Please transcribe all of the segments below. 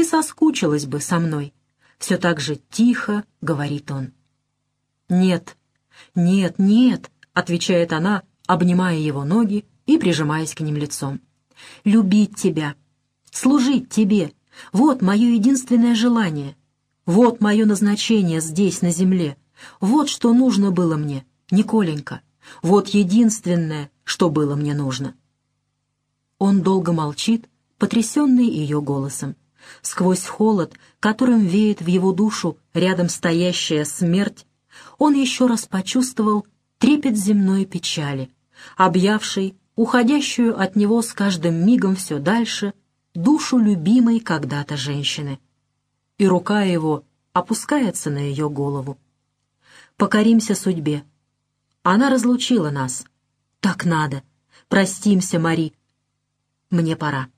соскучилась бы со мной. Все так же тихо говорит он. «Нет, нет, нет», — отвечает она, обнимая его ноги и прижимаясь к ним лицом. «Любить тебя, служить тебе — вот мое единственное желание. Вот мое назначение здесь, на земле. Вот что нужно было мне, Николенька. Вот единственное, что было мне нужно». Он долго молчит, потрясенный ее голосом. Сквозь холод, которым веет в его душу рядом стоящая смерть, он еще раз почувствовал трепет земной печали, объявшей, уходящую от него с каждым мигом все дальше, душу любимой когда-то женщины. И рука его опускается на ее голову. «Покоримся судьбе. Она разлучила нас. Так надо. Простимся, Мари. Мне пора».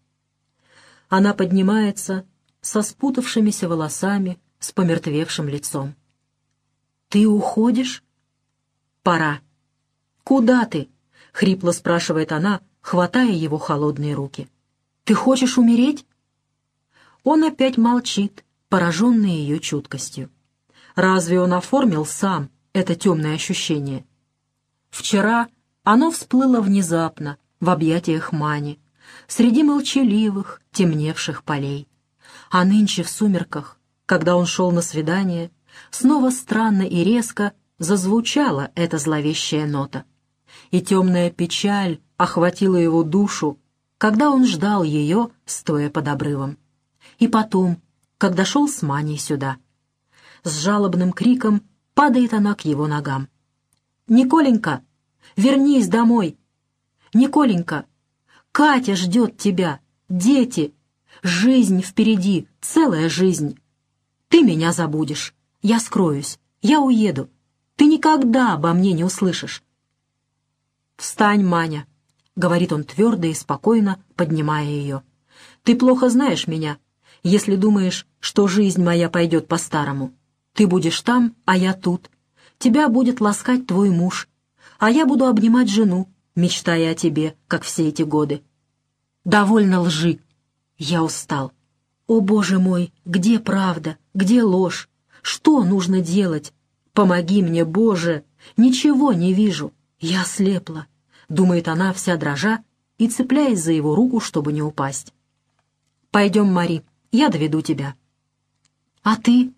Она поднимается со спутавшимися волосами, с помертвевшим лицом. «Ты уходишь?» «Пора». «Куда ты?» — хрипло спрашивает она, хватая его холодные руки. «Ты хочешь умереть?» Он опять молчит, пораженный ее чуткостью. Разве он оформил сам это темное ощущение? Вчера оно всплыло внезапно в объятиях Мани, среди молчаливых, темневших полей. А нынче в сумерках, когда он шел на свидание, снова странно и резко зазвучала эта зловещая нота. И темная печаль охватила его душу, когда он ждал ее, стоя под обрывом. И потом, когда шел с Маней сюда. С жалобным криком падает она к его ногам. «Николенька, вернись домой! Николенька, Катя ждет тебя, дети, жизнь впереди, целая жизнь. Ты меня забудешь, я скроюсь, я уеду, ты никогда обо мне не услышишь». «Встань, Маня», — говорит он твердо и спокойно, поднимая ее. «Ты плохо знаешь меня, если думаешь, что жизнь моя пойдет по-старому. Ты будешь там, а я тут. Тебя будет ласкать твой муж, а я буду обнимать жену, мечтая о тебе, как все эти годы. Довольно лжи. Я устал. О, Боже мой, где правда, где ложь? Что нужно делать? Помоги мне, Боже! Ничего не вижу. Я ослепла», — думает она, вся дрожа, и цепляясь за его руку, чтобы не упасть. «Пойдем, Мари, я доведу тебя». «А ты?»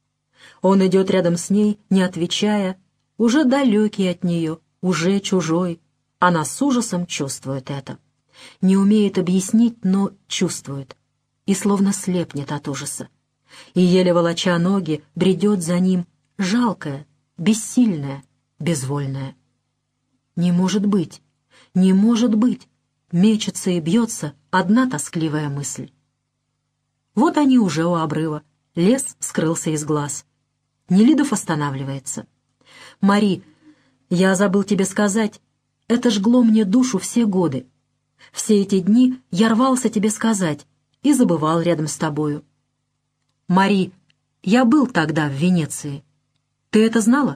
Он идет рядом с ней, не отвечая, уже далекий от нее, уже чужой. Она с ужасом чувствует это. Не умеет объяснить, но чувствует. И словно слепнет от ужаса. И, еле волоча ноги, бредет за ним, жалкая, бессильная, безвольная. «Не может быть! Не может быть!» Мечется и бьется одна тоскливая мысль. Вот они уже у обрыва. Лес скрылся из глаз. Нелидов останавливается. «Мари, я забыл тебе сказать, это жгло мне душу все годы. Все эти дни я рвался тебе сказать и забывал рядом с тобою. Мари, я был тогда в Венеции. Ты это знала?»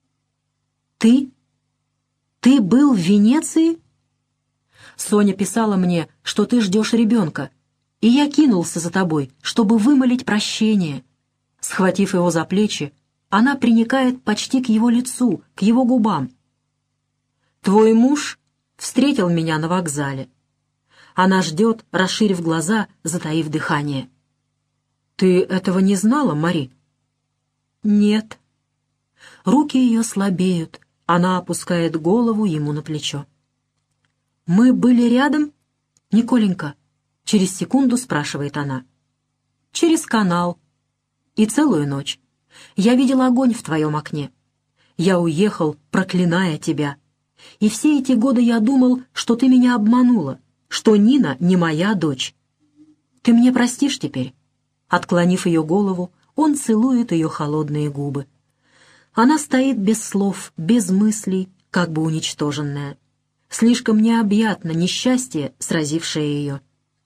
«Ты? Ты был в Венеции?» «Соня писала мне, что ты ждешь ребенка, и я кинулся за тобой, чтобы вымолить прощение». Схватив его за плечи, она приникает почти к его лицу, к его губам. «Твой муж встретил меня на вокзале». Она ждет, расширив глаза, затаив дыхание. «Ты этого не знала, Мари?» «Нет». Руки ее слабеют, она опускает голову ему на плечо. «Мы были рядом, Николенька?» — через секунду спрашивает она. «Через канал. И целую ночь. Я видел огонь в твоем окне. Я уехал, проклиная тебя. И все эти годы я думал, что ты меня обманула, что Нина не моя дочь. Ты мне простишь теперь?» Отклонив ее голову, он целует ее холодные губы. Она стоит без слов, без мыслей, как бы уничтоженная. Слишком необъятно несчастье, сразившее ее.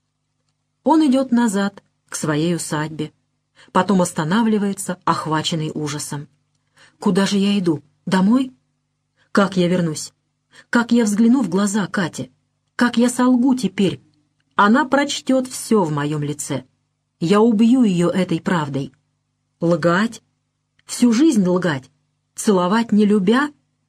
Он идет назад, к своей усадьбе. Потом останавливается, охваченный ужасом. «Куда же я иду? Домой? Как я вернусь? Как я взгляну в глаза Кате? Как я солгу теперь? Она прочтет все в моем лице. Я убью ее этой правдой. Лгать? Всю жизнь лгать? Целовать не любя?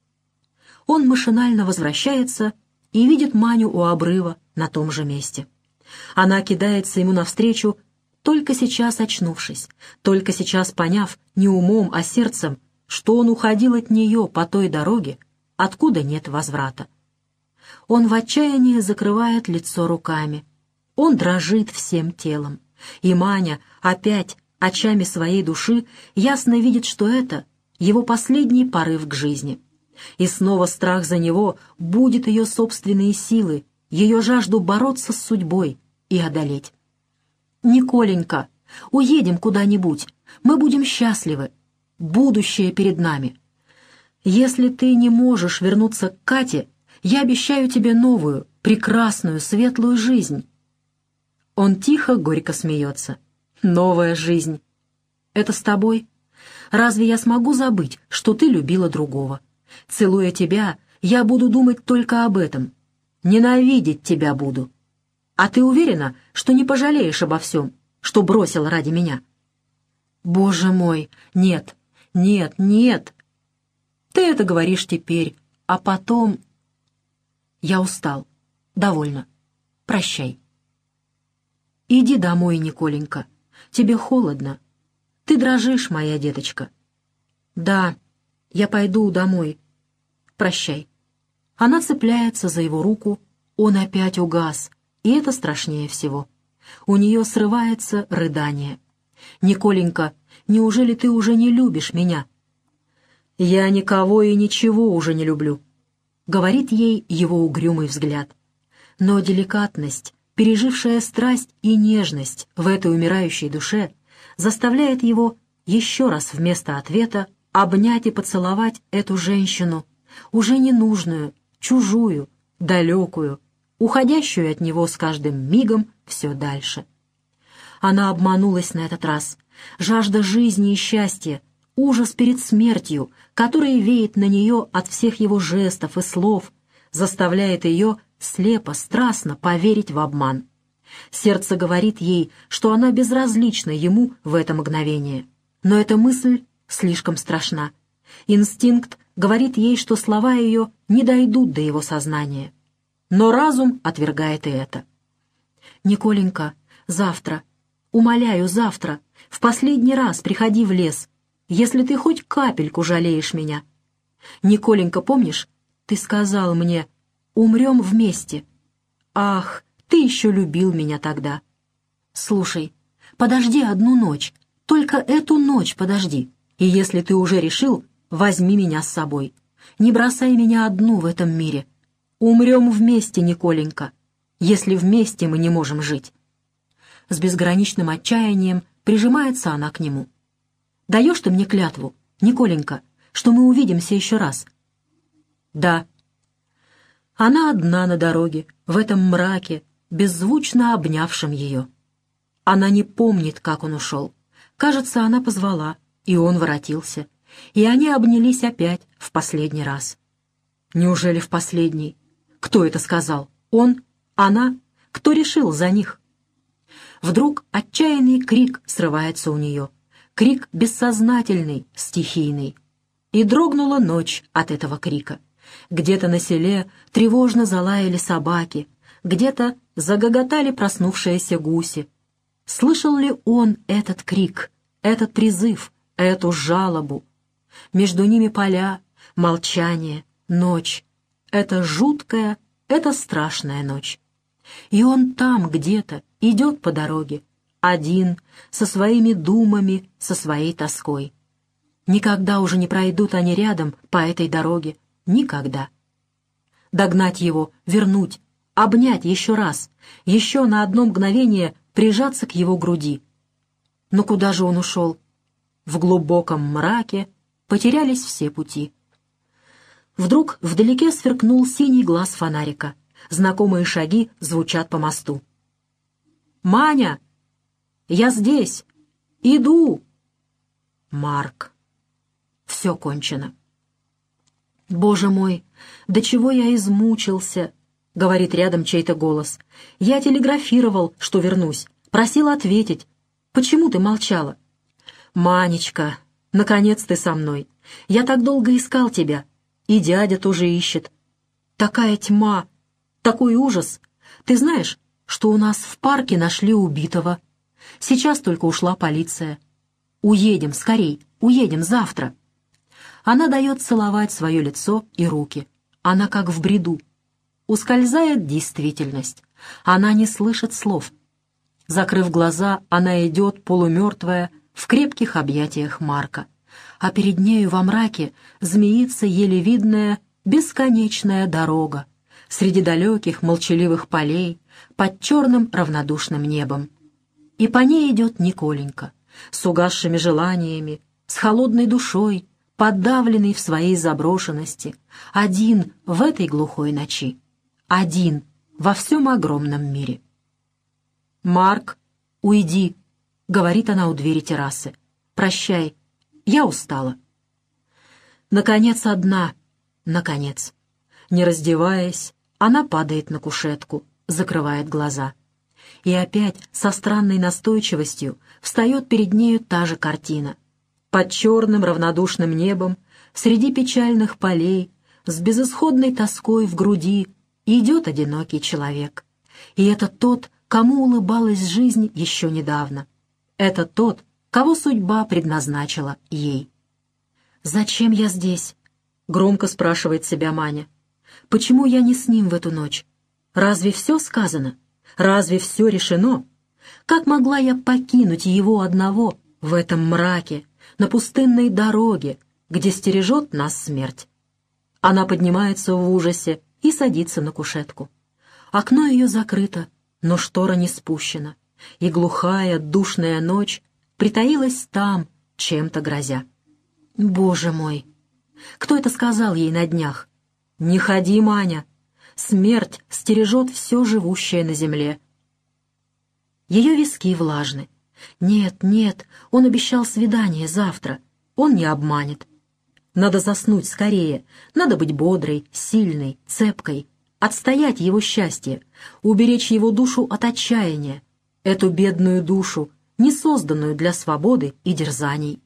Он машинально возвращается и видит Маню у обрыва на том же месте. Она кидается ему навстречу, только сейчас очнувшись, только сейчас поняв не умом, а сердцем, что он уходил от нее по той дороге, откуда нет возврата. Он в отчаянии закрывает лицо руками. Он дрожит всем телом. И Маня опять очами своей души ясно видит, что это его последний порыв к жизни. И снова страх за него будет ее собственные силы, ее жажду бороться с судьбой и одолеть. «Николенька, уедем куда-нибудь, мы будем счастливы, будущее перед нами. Если ты не можешь вернуться к Кате, я обещаю тебе новую, прекрасную, светлую жизнь». Он тихо, горько смеется. «Новая жизнь. Это с тобой? Разве я смогу забыть, что ты любила другого? Целуя тебя, я буду думать только об этом. Ненавидеть тебя буду. А ты уверена, что не пожалеешь обо всем, что бросил ради меня?» «Боже мой, нет, нет, нет. Ты это говоришь теперь, а потом...» «Я устал. Довольно. Прощай». «Иди домой, Николенька. Тебе холодно. Ты дрожишь, моя деточка». «Да, я пойду домой. Прощай». Она цепляется за его руку, он опять угас, и это страшнее всего. У нее срывается рыдание. «Николенька, неужели ты уже не любишь меня?» «Я никого и ничего уже не люблю», — говорит ей его угрюмый взгляд. Но деликатность, пережившая страсть и нежность в этой умирающей душе, заставляет его еще раз вместо ответа обнять и поцеловать эту женщину, уже ненужную, чужую, далекую, уходящую от него с каждым мигом все дальше. Она обманулась на этот раз. Жажда жизни и счастья, ужас перед смертью, который веет на нее от всех его жестов и слов, заставляет ее слепо, страстно поверить в обман. Сердце говорит ей, что она безразлична ему в это мгновение. Но эта мысль слишком страшна. Инстинкт говорит ей, что слова ее не дойдут до его сознания. Но разум отвергает и это. «Николенька, завтра, умоляю, завтра, в последний раз приходи в лес, если ты хоть капельку жалеешь меня. Николенька, помнишь, ты сказал мне, умрем вместе. Ах, ты еще любил меня тогда. Слушай, подожди одну ночь, только эту ночь подожди, и если ты уже решил, возьми меня с собой. Не бросай меня одну в этом мире. Умрем вместе, Николенька, если вместе мы не можем жить». С безграничным отчаянием прижимается она к нему. «Даешь ты мне клятву, Николенька, что мы увидимся еще раз?» «Да». Она одна на дороге, в этом мраке, беззвучно обнявшем ее. Она не помнит, как он ушел. Кажется, она позвала, и он воротился. И они обнялись опять в последний раз. Неужели в последний? Кто это сказал? Он? Она? Кто решил за них? Вдруг отчаянный крик срывается у нее. Крик бессознательный, стихийный. И дрогнула ночь от этого крика. Где-то на селе тревожно залаяли собаки, где-то загоготали проснувшиеся гуси. Слышал ли он этот крик, этот призыв, эту жалобу? Между ними поля, молчание, ночь. Это жуткая, это страшная ночь. И он там где-то идет по дороге, один, со своими думами, со своей тоской. Никогда уже не пройдут они рядом по этой дороге, никогда. Догнать его, вернуть, обнять еще раз, еще на одно мгновение прижаться к его груди. Но куда же он ушел? В глубоком мраке потерялись все пути. Вдруг вдалеке сверкнул синий глаз фонарика. Знакомые шаги звучат по мосту. «Маня! Я здесь! Иду!» Марк. Все кончено. «Боже мой, до чего я измучился!» — говорит рядом чей-то голос. «Я телеграфировал, что вернусь, просил ответить. Почему ты молчала?» «Манечка, наконец ты со мной. Я так долго искал тебя. И дядя тоже ищет. Такая тьма, такой ужас. Ты знаешь, что у нас в парке нашли убитого? Сейчас только ушла полиция. Уедем, скорей, уедем завтра». Она дает целовать свое лицо и руки. Она как в бреду. Ускользает действительность. Она не слышит слов. Закрыв глаза, она идет, полумертвая, в крепких объятиях Марка. А перед нею во мраке змеится еле видная бесконечная дорога среди далеких молчаливых полей под черным равнодушным небом. И по ней идет Николенька, с угасшими желаниями, с холодной душой, подавленный в своей заброшенности, один в этой глухой ночи, один во всем огромном мире. «Марк, уйди», — говорит она у двери террасы. «Прощай, я устала». Наконец одна, наконец. Не раздеваясь, она падает на кушетку, закрывает глаза. И опять со странной настойчивостью встает перед нею та же картина. Под черным равнодушным небом, среди печальных полей, с безысходной тоской в груди, идет одинокий человек. И это тот, кому улыбалась жизнь еще недавно. Это тот, кого судьба предназначила ей. «Зачем я здесь?» — громко спрашивает себя Маня. «Почему я не с ним в эту ночь? Разве все сказано? Разве все решено? Как могла я покинуть его одного в этом мраке, на пустынной дороге, где стережет нас смерть?» Она поднимается в ужасе и садится на кушетку. Окно ее закрыто, но штора не спущена, и глухая, душная ночь притаилась там, чем-то грозя. Боже мой! Кто это сказал ей на днях? «Не ходи, Маня! Смерть стережет все живущее на земле». Ее виски влажны. Нет, нет, он обещал свидание завтра. Он не обманет. Надо заснуть скорее, надо быть бодрой, сильной, цепкой, отстоять его счастье, уберечь его душу от отчаяния, эту бедную душу, не созданную для свободы и дерзаний.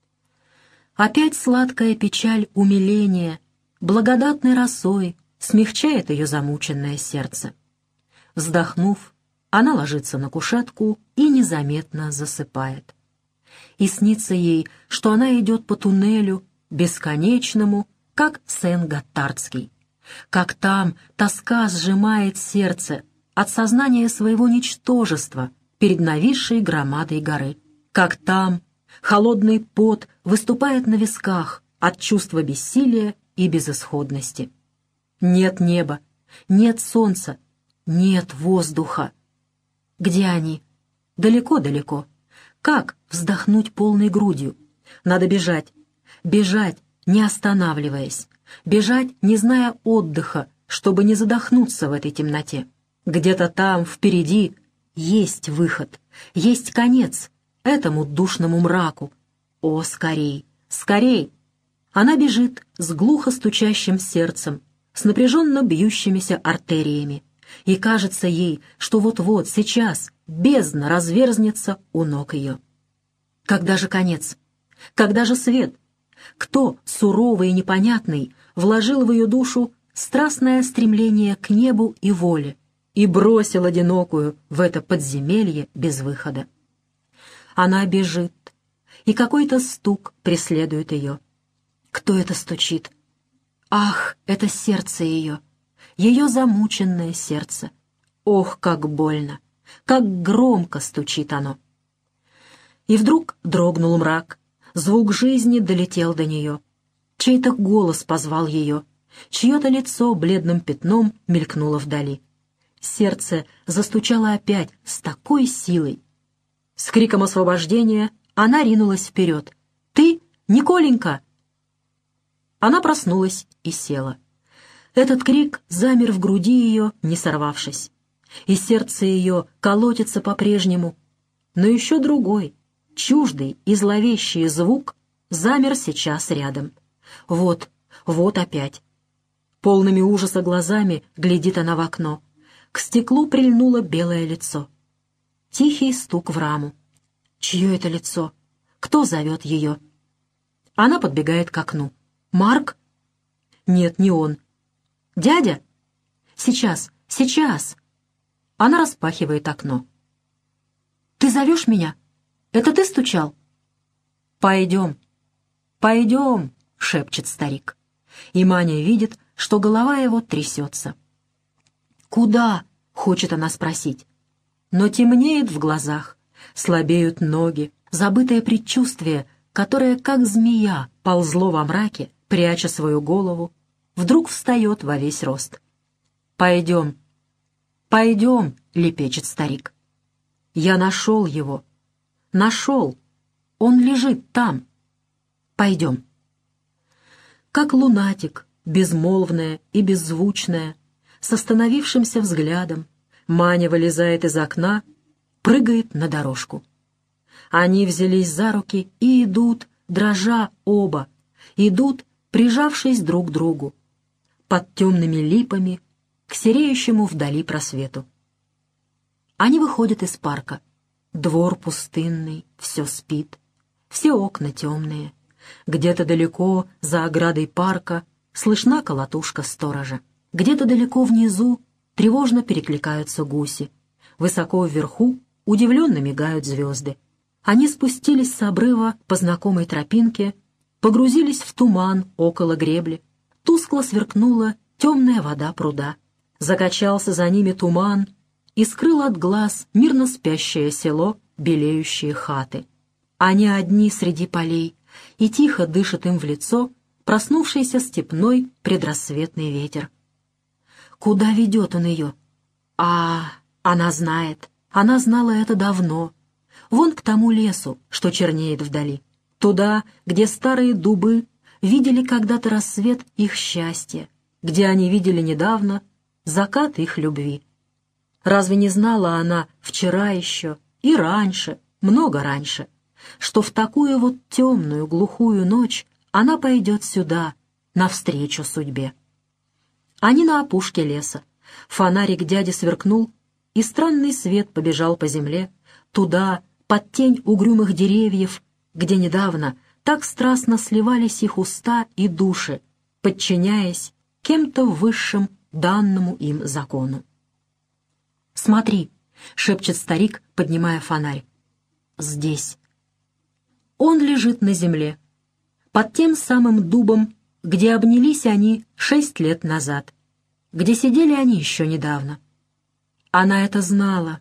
Опять сладкая печаль умиления, благодатной росой смягчает ее замученное сердце. Вздохнув, она ложится на кушетку и незаметно засыпает. И снится ей, что она идет по туннелю, бесконечному, как Сен-Готтардский. Как там тоска сжимает сердце от сознания своего ничтожества перед нависшей громадой горы. Как там холодный пот выступает на висках от чувства бессилия и безысходности. Нет неба, нет солнца, нет воздуха. Где они? Далеко-далеко. Как вздохнуть полной грудью? Надо бежать, бежать, не останавливаясь, бежать, не зная отдыха, чтобы не задохнуться в этой темноте. Где-то там, впереди, есть выход, есть конец этому душному мраку. О, скорей, скорей! Она бежит с глухо стучащим сердцем, с напряженно бьющимися артериями, и кажется ей, что вот-вот, сейчас, бездна разверзнется у ног ее. Когда же конец? Когда же свет? Кто, суровый и непонятный, вложил в ее душу страстное стремление к небу и воле и бросил одинокую в это подземелье без выхода? Она бежит, и какой-то стук преследует ее. Кто это стучит? Ах, это сердце ее замученное сердце. Ох, как больно, как громко стучит оно. И вдруг дрогнул мрак, звук жизни долетел до нее. Чей-то голос позвал ее, чье-то лицо бледным пятном мелькнуло вдали. Сердце застучало опять с такой силой. С криком освобождения она ринулась вперед. «Ты, Николенька!» Она проснулась и села. Этот крик замер в груди ее, не сорвавшись. И сердце ее колотится по-прежнему. Но еще другой, чуждый и зловещий звук замер сейчас рядом. Вот, вот опять. Полными ужаса глазами глядит она в окно. К стеклу прильнуло белое лицо. Тихий стук в раму. Чье это лицо? Кто зовет ее? Она подбегает к окну. «Марк?» Нет, не он. «Дядя?» «Сейчас, сейчас!» Она распахивает окно. «Ты зовешь меня? Это ты стучал?» «Пойдем, пойдем!» — шепчет старик. И Маня видит, что голова его трясется. «Куда?» — хочет она спросить. Но темнеет в глазах, слабеют ноги, забытое предчувствие, которое, как змея, ползло во мраке, пряча свою голову, вдруг встает во весь рост. «Пойдем, пойдем!» — лепечет старик. «Я нашел его. Нашел. Он лежит там. Пойдем». Как лунатик, безмолвная и беззвучная, с остановившимся взглядом, Маня вылезает из окна, прыгает на дорожку. Они взялись за руки и идут, дрожа оба, идут, прижавшись друг к другу, под темными липами, к сереющему вдали просвету. Они выходят из парка. Двор пустынный, все спит, все окна темные. Где-то далеко, за оградой парка, слышна колотушка сторожа. Где-то далеко внизу тревожно перекликаются гуси. Высоко вверху удивленно мигают звезды. Они спустились с обрыва по знакомой тропинке, погрузились в туман около гребли. Тускло сверкнула темная вода пруда. Закачался за ними туман и скрыл от глаз мирно спящее село, белеющие хаты. Они одни среди полей, и тихо дышит им в лицо проснувшийся степной предрассветный ветер. Куда ведет он ее? Она знает. Она знала это давно. Вон к тому лесу, что чернеет вдали. Туда, где старые дубы видели когда-то рассвет их счастья, где они видели недавно закат их любви. Разве не знала она вчера еще и раньше, много раньше, что в такую вот темную, глухую ночь она пойдет сюда, навстречу судьбе? Они на опушке леса. Фонарик дяди сверкнул, и странный свет побежал по земле, туда, под тень угрюмых деревьев, где недавно так страстно сливались их уста и души, подчиняясь кем-то высшим данному им закону. «Смотри», — шепчет старик, поднимая фонарь. «Здесь». Он лежит на земле, под тем самым дубом, где обнялись они 6 лет назад, где сидели они еще недавно. Она это знала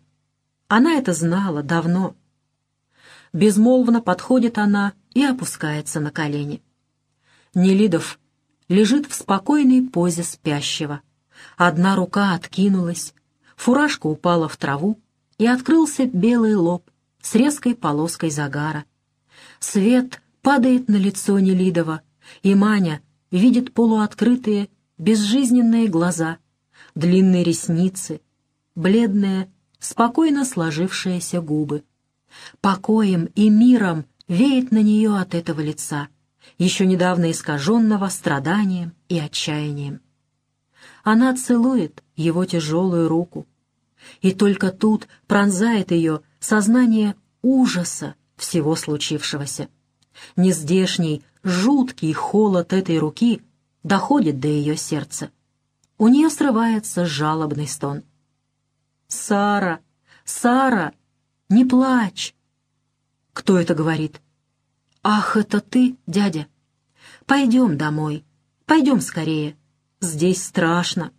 давно. Безмолвно подходит она и опускается на колени. Нелидов лежит в спокойной позе спящего. Одна рука откинулась, фуражка упала в траву, и открылся белый лоб с резкой полоской загара. Свет падает на лицо Нелидова, и Маня видит полуоткрытые, безжизненные глаза, длинные ресницы, бледные, спокойно сложившиеся губы. Покоем и миром веет на нее от этого лица, еще недавно искаженного страданием и отчаянием. Она целует его тяжелую руку, и только тут пронзает ее сознание ужаса всего случившегося. Нездешний, жуткий холод этой руки доходит до ее сердца. У нее срывается жалобный стон. «Сара! Сара! Не плачь!» Кто это говорит? «Ах, это ты, дядя! Пойдем домой, пойдем скорее, здесь страшно».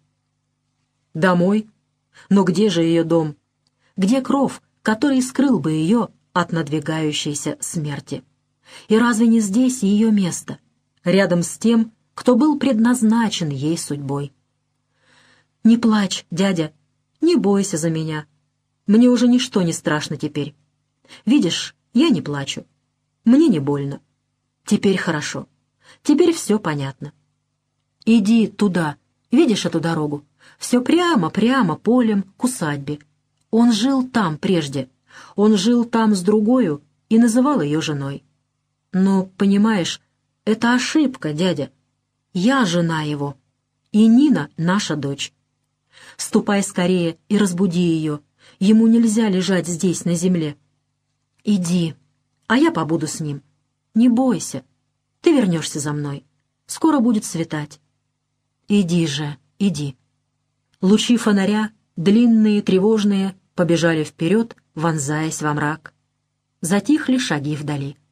Домой? Но где же ее дом? Где кров, который скрыл бы ее от надвигающейся смерти? И разве не здесь ее место, рядом с тем, кто был предназначен ей судьбой? «Не плачь, дядя, не бойся за меня. Мне уже ничто не страшно теперь. Видишь, я не плачу. Мне не больно. Теперь хорошо. Теперь все понятно. Иди туда, видишь эту дорогу? Все прямо полем к усадьбе. Он жил там прежде. Он жил там с другою и называл ее женой. Но, понимаешь, это ошибка, дядя. Я жена его, и Нина наша дочь. Ступай скорее и разбуди ее. Ему нельзя лежать здесь, на земле. «Иди, а я побуду с ним. Не бойся, ты вернешься за мной. Скоро будет светать. Иди же, иди». Лучи фонаря, длинные, тревожные, побежали вперед, вонзаясь во мрак. Затихли шаги вдали.